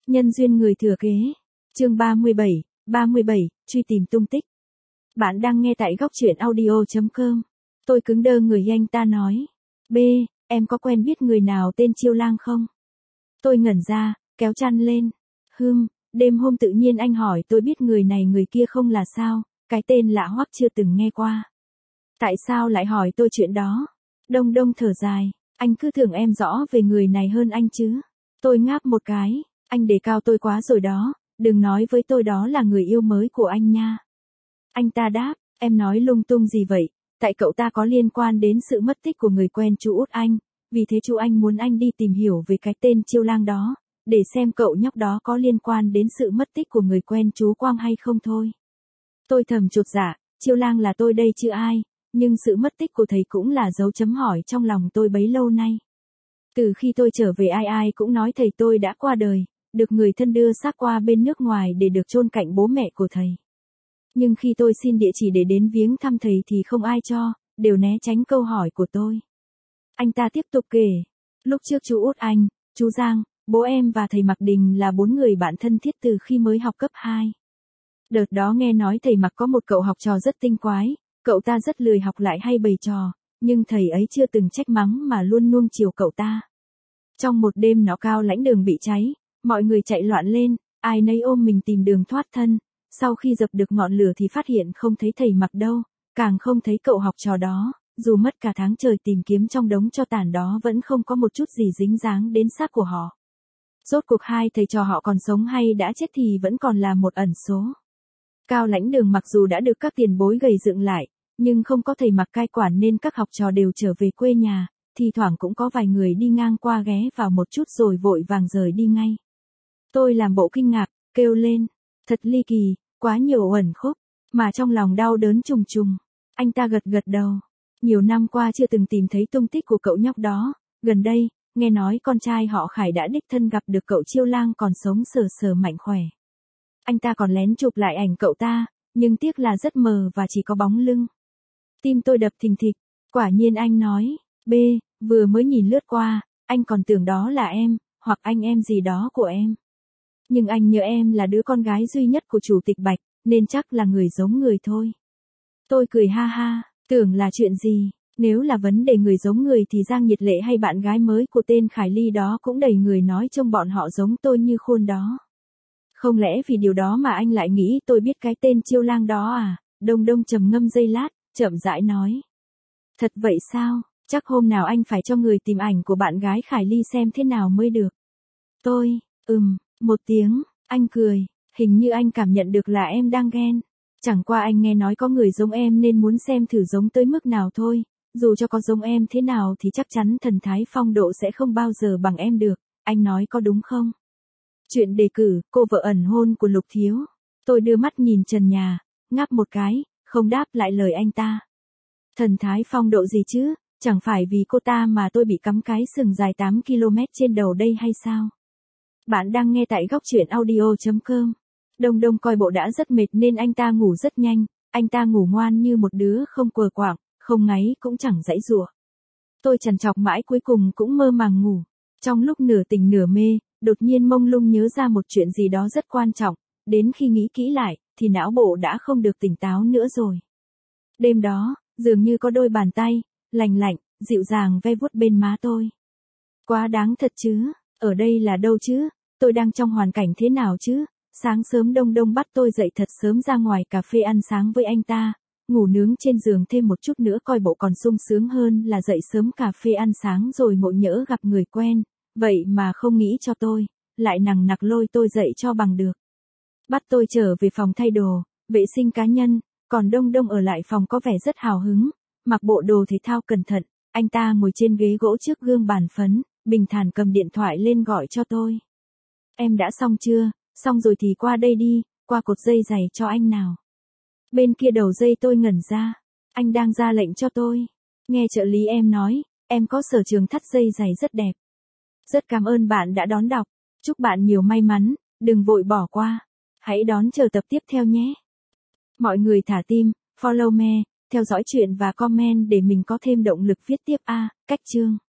Nhân duyên người thừa kế. Chương 37, truy tìm tung tích. Bạn đang nghe tại góc truyện audio.com. Tôi cứng đơ người anh ta nói. B, em có quen biết người nào tên Chiêu Lang không? Tôi ngẩn ra, kéo chăn lên. Đêm hôm tự nhiên anh hỏi tôi biết người này người kia không là sao, cái tên lạ hoắc chưa từng nghe qua. Tại sao lại hỏi tôi chuyện đó? Đông Đông thở dài, anh cứ tưởng em rõ về người này hơn anh chứ. Tôi ngáp một cái, anh đề cao tôi quá rồi đó, đừng nói với tôi đó là người yêu mới của anh nha. Anh ta đáp, em nói lung tung gì vậy, tại cậu ta có liên quan đến sự mất tích của người quen chú út anh, vì thế chú anh muốn anh đi tìm hiểu về cái tên Chiêu Lang đó, để xem cậu nhóc đó có liên quan đến sự mất tích của người quen chú Quang hay không thôi. Tôi thầm chột dạ, Chiêu Lang là tôi đây chứ ai, nhưng sự mất tích của thầy cũng là dấu chấm hỏi trong lòng tôi bấy lâu nay. Từ khi tôi trở về ai cũng nói thầy tôi đã qua đời, được người thân đưa xác qua bên nước ngoài để được chôn cạnh bố mẹ của thầy. Nhưng khi tôi xin địa chỉ để đến viếng thăm thầy thì không ai cho, đều né tránh câu hỏi của tôi. Anh ta tiếp tục kể, lúc trước chú út anh, chú Giang, bố em và thầy Mạc Đình là 4 người bạn thân thiết từ khi mới học cấp 2. Đợt đó nghe nói thầy Mạc có một cậu học trò rất tinh quái, cậu ta rất lười học lại hay bày trò, nhưng thầy ấy chưa từng trách mắng mà luôn nuông chiều cậu ta. Trong một đêm nọ cao lãnh đường bị cháy, mọi người chạy loạn lên, ai nấy ôm mình tìm đường thoát thân. Sau khi dập được ngọn lửa thì phát hiện không thấy thầy Mạc đâu, càng không thấy cậu học trò đó, dù mất cả tháng trời tìm kiếm trong đống tro tàn đó vẫn không có một chút gì dính dáng đến xác của họ. Rốt cuộc hai thầy trò họ còn sống hay đã chết thì vẫn còn là một ẩn số. Cao lãnh đường mặc dù đã được các tiền bối gầy dựng lại, nhưng không có thầy Mạc cai quản nên các học trò đều trở về quê nhà, thì thoảng cũng có vài người đi ngang qua ghé vào một chút rồi vội vàng rời đi ngay. Tôi làm bộ kinh ngạc, kêu lên, thật ly kỳ, quá nhiều uẩn khúc, mà trong lòng đau đớn trùng trùng. Anh ta gật gật đầu, nhiều năm qua chưa từng tìm thấy tung tích của cậu nhóc đó, gần đây, nghe nói con trai họ Khải đã đích thân gặp được cậu Chiêu Lang còn sống sờ sờ mạnh khỏe. Anh ta còn lén chụp lại ảnh cậu ta, nhưng tiếc là rất mờ và chỉ có bóng lưng. Tim tôi đập thình thịch, quả nhiên anh nói, B, vừa mới nhìn lướt qua, anh còn tưởng đó là em, hoặc anh em gì đó của em. Nhưng anh nhớ em là đứa con gái duy nhất của chủ tịch Bạch, nên chắc là người giống người thôi. Tôi cười ha ha, tưởng là chuyện gì, nếu là vấn đề người giống người thì Giang Nhiệt Lệ hay bạn gái mới của tên Khải Ly đó cũng đầy người nói trông bọn họ giống tôi như khuôn đó. Không lẽ vì điều đó mà anh lại nghĩ tôi biết cái tên Chiêu Lang đó à? Đông Đông trầm ngâm giây lát, chậm rãi nói. Thật vậy sao, chắc hôm nào anh phải cho người tìm ảnh của bạn gái Khải Ly xem thế nào mới được. Tôi, một tiếng, anh cười, hình như anh cảm nhận được là em đang ghen. Chẳng qua anh nghe nói có người giống em nên muốn xem thử giống tới mức nào thôi, dù cho có giống em thế nào thì chắc chắn thần thái phong độ sẽ không bao giờ bằng em được, anh nói có đúng không? Chuyện đề cử, cô vợ ẩn hôn của Lục Thiếu. Tôi đưa mắt nhìn trần nhà, ngáp một cái, không đáp lại lời anh ta. Thần thái phong độ gì chứ, chẳng phải vì cô ta mà tôi bị cắm cái sừng dài 8 km trên đầu đây hay sao? Bạn đang nghe tại góc truyện audio.com. Đông Đông coi bộ đã rất mệt nên anh ta ngủ rất nhanh, anh ta ngủ ngoan như một đứa không quờ quạng, không ngáy cũng chẳng giãy giụa. Tôi trằn trọc mãi cuối cùng cũng mơ màng ngủ. Trong lúc nửa tỉnh nửa mê, đột nhiên mông lung nhớ ra một chuyện gì đó rất quan trọng, đến khi nghĩ kỹ lại, thì não bộ đã không được tỉnh táo nữa rồi. Đêm đó, dường như có đôi bàn tay, lành lạnh, dịu dàng ve vuốt bên má tôi. Quá đáng thật chứ, ở đây là đâu chứ, tôi đang trong hoàn cảnh thế nào chứ? Sáng sớm Đông Đông bắt tôi dậy thật sớm ra ngoài cà phê ăn sáng với anh ta, ngủ nướng trên giường thêm một chút nữa coi bộ còn sung sướng hơn là dậy sớm cà phê ăn sáng rồi ngộ nhỡ gặp người quen, vậy mà không nghĩ cho tôi, lại nằng nặc lôi tôi dậy cho bằng được. Bắt tôi trở về phòng thay đồ, vệ sinh cá nhân, còn Đông Đông ở lại phòng có vẻ rất hào hứng, mặc bộ đồ thể thao cẩn thận, anh ta ngồi trên ghế gỗ trước gương bàn phấn, bình thản cầm điện thoại lên gọi cho tôi. Em đã xong chưa? Xong rồi thì qua đây đi, qua cột dây giày cho anh nào. Bên kia đầu dây tôi ngẩn ra, anh đang ra lệnh cho tôi. Nghe trợ lý em nói, em có sở trường thắt dây giày rất đẹp. Rất cảm ơn bạn đã đón đọc, chúc bạn nhiều may mắn, đừng vội bỏ qua. Hãy đón chờ tập tiếp theo nhé. Mọi người thả tim, follow me, theo dõi chuyện và comment để mình có thêm động lực viết tiếp. Cách chương.